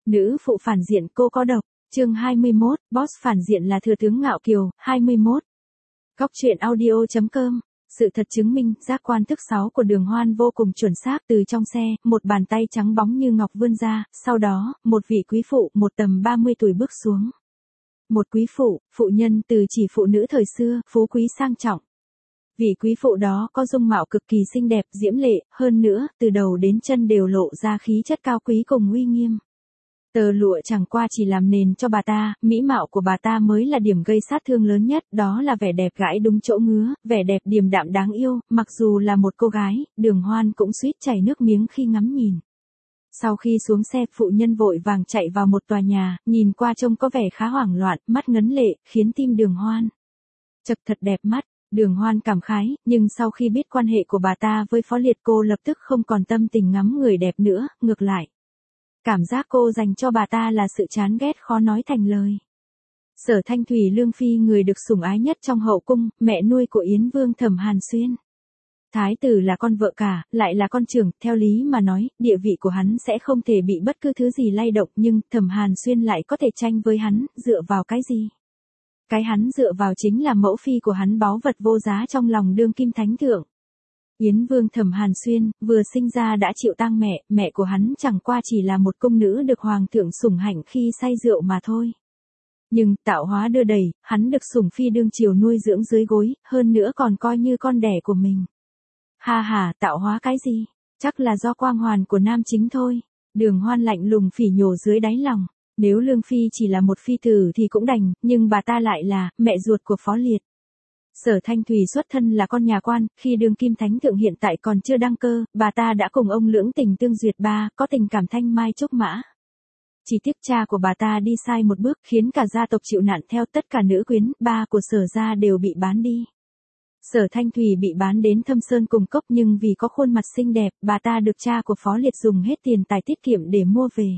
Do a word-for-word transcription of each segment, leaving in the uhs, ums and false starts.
Nữ phụ phản diện cô có độc, chương hai mươi mốt, boss phản diện là thừa tướng Ngạo Kiều, hai mươi mốt. Góc truyện audio.com. Sự thật chứng minh, giác quan thức sáu của Đường Hoan vô cùng chuẩn xác. Từ trong xe, một bàn tay trắng bóng như ngọc vươn ra, sau đó, một vị quý phụ, một tầm ba mươi tuổi bước xuống. Một quý phụ, phụ nhân từ chỉ phụ nữ thời xưa, phú quý sang trọng. Vị quý phụ đó có dung mạo cực kỳ xinh đẹp, diễm lệ, hơn nữa, từ đầu đến chân đều lộ ra khí chất cao quý cùng uy nghiêm. Tờ lụa chẳng qua chỉ làm nền cho bà ta, mỹ mạo của bà ta mới là điểm gây sát thương lớn nhất, đó là vẻ đẹp gãi đúng chỗ ngứa, vẻ đẹp điềm đạm đáng yêu, mặc dù là một cô gái, Đường Hoan cũng suýt chảy nước miếng khi ngắm nhìn. Sau khi xuống xe, phụ nhân vội vàng chạy vào một tòa nhà, nhìn qua trông có vẻ khá hoảng loạn, mắt ngấn lệ, khiến tim Đường Hoan chật thật đẹp mắt. Đường Hoan cảm khái, nhưng sau khi biết quan hệ của bà ta với Phó Liệt, cô lập tức không còn tâm tình ngắm người đẹp nữa, ngược lại. Cảm giác cô dành cho bà ta là sự chán ghét khó nói thành lời. Sở Thanh Thủy Lương Phi, người được sủng ái nhất trong hậu cung, mẹ nuôi của Yến Vương Thẩm Hàn Xuyên. Thái tử là con vợ cả, lại là con trưởng, theo lý mà nói, địa vị của hắn sẽ không thể bị bất cứ thứ gì lay động, nhưng Thẩm Hàn Xuyên lại có thể tranh với hắn, dựa vào cái gì? Cái hắn dựa vào chính là mẫu phi của hắn, báu vật vô giá trong lòng đương kim thánh thượng. Yến Vương Thẩm Hàn Xuyên, vừa sinh ra đã chịu tang mẹ, mẹ của hắn chẳng qua chỉ là một cung nữ được hoàng thượng sủng hạnh khi say rượu mà thôi. Nhưng, tạo hóa đưa đẩy, hắn được sủng phi đương triều nuôi dưỡng dưới gối, hơn nữa còn coi như con đẻ của mình. Ha ha, tạo hóa cái gì? Chắc là do quang hoàn của nam chính thôi. Đường Hoan lạnh lùng phỉ nhổ dưới đáy lòng. Nếu Lương Phi chỉ là một phi tử thì cũng đành, nhưng bà ta lại là mẹ ruột của Phó Liệt. Sở Thanh Thủy xuất thân là con nhà quan, khi đương kim thánh thượng hiện tại còn chưa đăng cơ, bà ta đã cùng ông lưỡng tình tương duyệt ba, có tình cảm thanh mai trúc mã. Chỉ tiếc cha của bà ta đi sai một bước, khiến cả gia tộc chịu nạn theo, tất cả nữ quyến, ba của Sở gia đều bị bán đi. Sở Thanh Thủy bị bán đến Thâm Sơn Cùng Cốc, nhưng vì có khuôn mặt xinh đẹp, bà ta được cha của Phó Liệt dùng hết tiền tài tiết kiệm để mua về.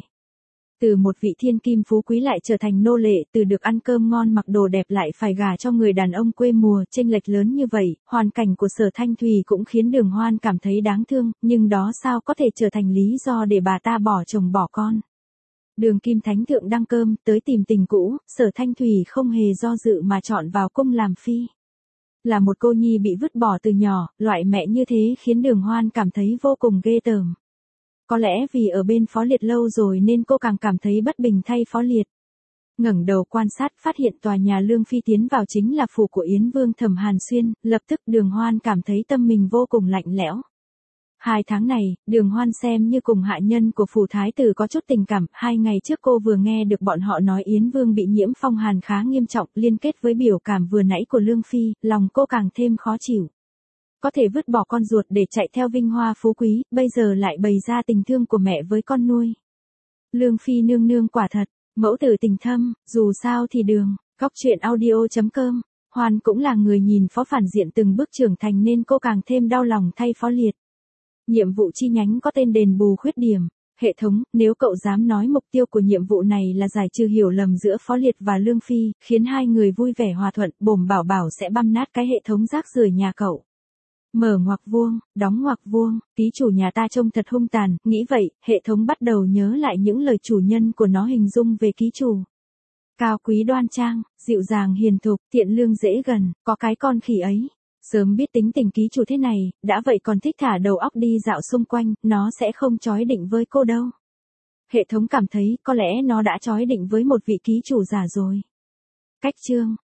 Từ một vị thiên kim phú quý lại trở thành nô lệ, từ được ăn cơm ngon mặc đồ đẹp lại phải gả cho người đàn ông quê mùa, chênh lệch lớn như vậy, hoàn cảnh của Sở Thanh Thủy cũng khiến Đường Hoan cảm thấy đáng thương, nhưng đó sao có thể trở thành lý do để bà ta bỏ chồng bỏ con. Đường kim thánh thượng đăng cơm, tới tìm tình cũ, Sở Thanh Thủy không hề do dự mà chọn vào cung làm phi. Là một cô nhi bị vứt bỏ từ nhỏ, loại mẹ như thế khiến Đường Hoan cảm thấy vô cùng ghê tởm. Có lẽ vì ở bên Phó Liệt lâu rồi nên cô càng cảm thấy bất bình thay Phó Liệt. Ngẩng đầu quan sát, phát hiện tòa nhà Lương Phi tiến vào chính là phủ của Yến Vương Thẩm Hàn Xuyên, lập tức Đường Hoan cảm thấy tâm mình vô cùng lạnh lẽo. Hai tháng này, Đường Hoan xem như cùng hạ nhân của phủ thái tử có chút tình cảm, hai ngày trước cô vừa nghe được bọn họ nói Yến Vương bị nhiễm phong hàn khá nghiêm trọng, liên kết với biểu cảm vừa nãy của Lương Phi, lòng cô càng thêm khó chịu. Có thể vứt bỏ con ruột để chạy theo vinh hoa phú quý, bây giờ lại bày ra tình thương của mẹ với con nuôi. Lương Phi nương nương quả thật, mẫu tử tình thâm, dù sao thì Đường, góc truyện audio.com. Hoan cũng là người nhìn Phó phản diện từng bước trưởng thành nên cô càng thêm đau lòng thay Phó Liệt. Nhiệm vụ chi nhánh có tên đền bù khuyết điểm. Hệ thống, nếu cậu dám nói mục tiêu của nhiệm vụ này là giải trừ hiểu lầm giữa Phó Liệt và Lương Phi, khiến hai người vui vẻ hòa thuận, bổm bảo bảo sẽ băm nát cái hệ thống rác rưởi nhà cậu. Mở ngoặc vuông, đóng ngoặc vuông, ký chủ nhà ta trông thật hung tàn, nghĩ vậy, hệ thống bắt đầu nhớ lại những lời chủ nhân của nó hình dung về ký chủ. Cao quý đoan trang, dịu dàng hiền thục, thiện lương dễ gần, có cái con khỉ ấy. Sớm biết tính tình ký chủ thế này, đã vậy còn thích thả đầu óc đi dạo xung quanh, nó sẽ không chói định với cô đâu. Hệ thống cảm thấy có lẽ nó đã chói định với một vị ký chủ giả rồi. Cách chương